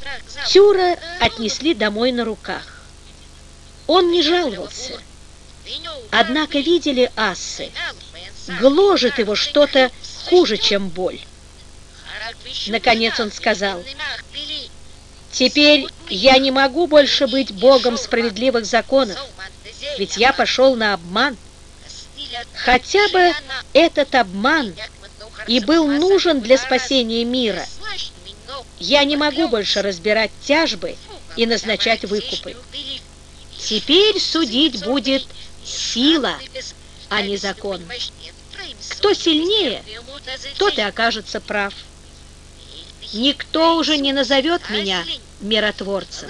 Тюра отнесли домой на руках. Он не жаловался. Однако видели асы, гложет его что-то хуже, чем боль. Наконец он сказал: «Теперь я не могу больше быть Богом справедливых законов, ведь я пошел на обман. Хотя бы этот обман и был нужен для спасения мира. Я не могу больше разбирать тяжбы и назначать выкупы. Теперь судить будет сила, а не закон. Кто сильнее, тот и окажется прав. Никто уже не назовет меня миротворцем».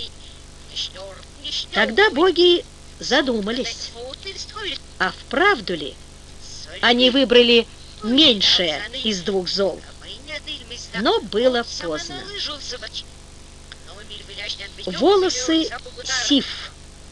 Тогда боги задумались, а вправду ли они выбрали меньшее из двух зол. Но было поздно. Волосы Сиф.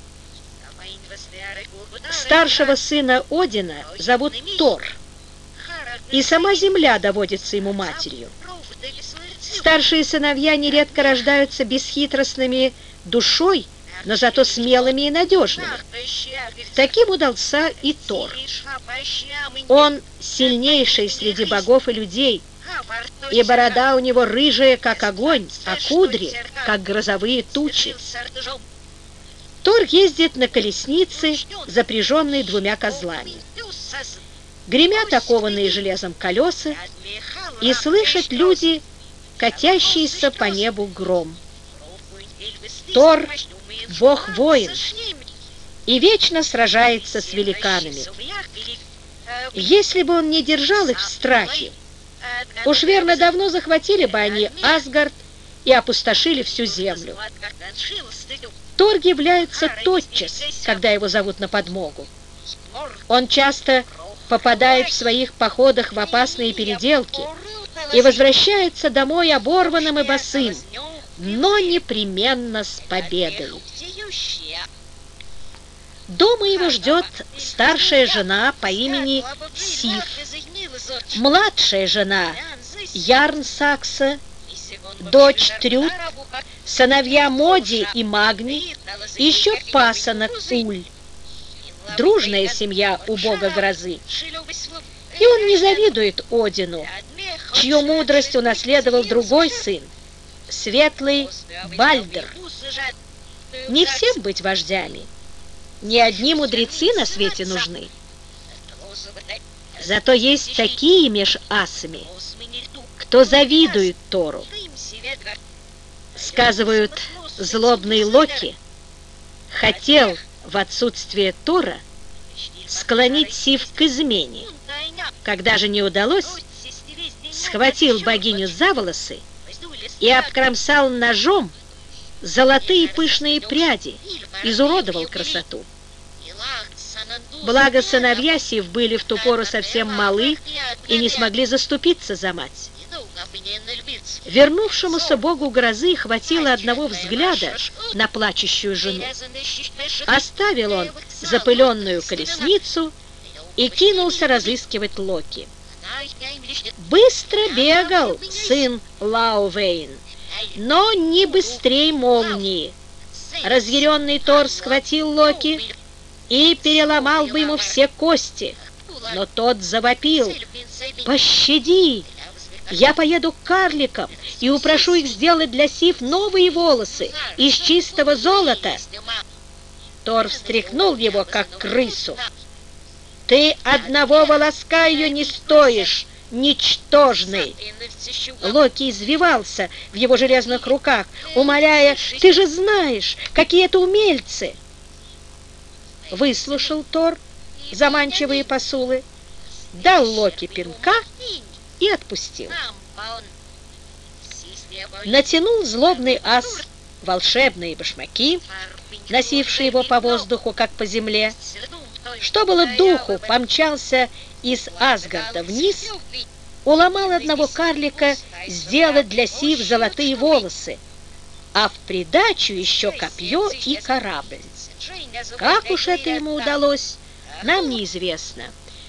Старшего сына Одина зовут Тор, и сама земля доводится ему матерью. Старшие сыновья нередко рождаются бесхитростными душой, но зато смелыми и надежными. Таким удался и Тор. Он сильнейший среди богов и людей, и борода у него рыжая, как огонь, а кудри, как грозовые тучи. Тор ездит на колеснице, запряженной двумя козлами. Гремят окованные железом колеса, и слышат люди катящийся по небу гром. Тор – бог-воин, и вечно сражается с великанами. Если бы он не держал их в страхе, уж верно давно захватили бы они Асгард и опустошили всю землю. Тор является тотчас, когда его зовут на подмогу. Он часто попадает в своих походах в опасные переделки и возвращается домой оборванным и босым, но непременно с победой. Дома его ждет старшая жена по имени Сиф, младшая жена Ярн Сакса, дочь Трюд, сыновья Моди и Магни, и еще пасынок Уль. Дружная семья у бога грозы. И он не завидует Одину, чью мудрость унаследовал другой сын, светлый Бальдер. Не всем быть вождями, не одни мудрецы на свете нужны. Зато есть такие меж асами, кто завидует Тору. Сказывают, злобный Локи хотел в отсутствие Тора склонить Сиф к измене. Когда же не удалось, схватил богиню за волосы и обкромсал ножом золотые пышные пряди, изуродовал красоту. Благо сыновья Сиф были в ту пору совсем малы и не смогли заступиться за мать. Вернувшемуся богу грозы хватило одного взгляда на плачущую жену. Оставил он запыленную колесницу и кинулся разыскивать Локи. Быстро бегал сын Лаувейн, но не быстрей молнии. Разъяренный Тор схватил Локи и переломал бы ему все кости, но тот завопил: «Пощади! Я поеду к карликам и упрошу их сделать для Сиф новые волосы из чистого золота». Тор встряхнул его, как крысу. «Ты одного волоска ее не стоишь, ничтожный!» Локи извивался в его железных руках, умоляя: «Ты же знаешь, какие это умельцы!» Выслушал Тор заманчивые посулы, дал Локи пинка и отпустил. Натянул злобный ас волшебные башмаки, носившие его по воздуху, как по земле. Что было духу, помчался из Асгарда вниз, уломал одного карлика сделать для Сиф золотые волосы, а в придачу еще копье и корабль. Как уж это ему удалось, нам неизвестно.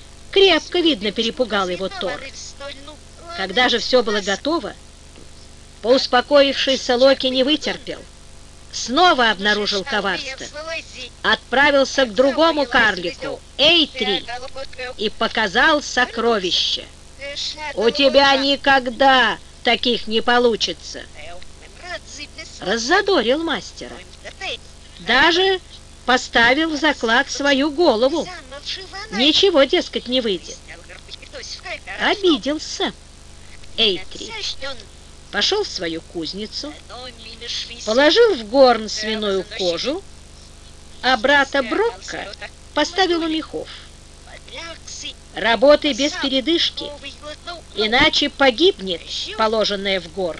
Крепко, видно, перепугал его Тор. Когда же все было готово, Поуспокоившийся Локи не вытерпел. Снова обнаружил коварство. Отправился к другому карлику, Эйтри, и показал сокровище. «У тебя никогда таких не получится!» Раззадорил мастера. Даже поставил в заклад свою голову. Ничего, дескать, не выйдет. Обиделся Эйтри. Пошел в свою кузницу, положил в горн свиную кожу, а брата Брокка поставил у мехов. Работай без передышки, иначе погибнет положенное в горн.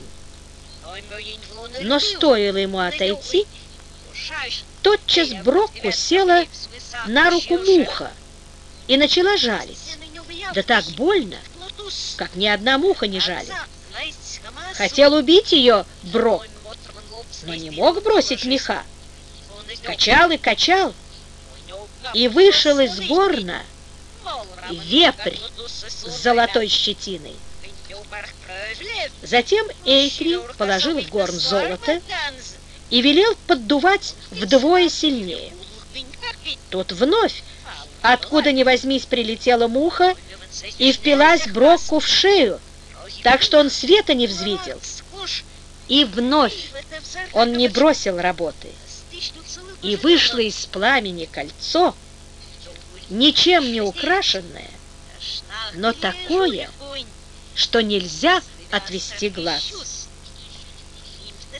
Но стоило ему отойти, тотчас Брокку села на руку муха и начала жалить. Да так больно, как ни одна муха не жалит. Хотел убить ее Брок, но не мог бросить меха. Качал и качал, и вышел из горна вепрь с золотой щетиной. Затем Эйтри положил в горн золото и велел поддувать вдвое сильнее. Тут вновь, откуда ни возьмись, прилетела муха и впилась Брокку в шею, так что он света не взвидел. И вновь он не бросил работы. И вышло из пламени кольцо, ничем не украшенное, но такое, что нельзя отвести глаз.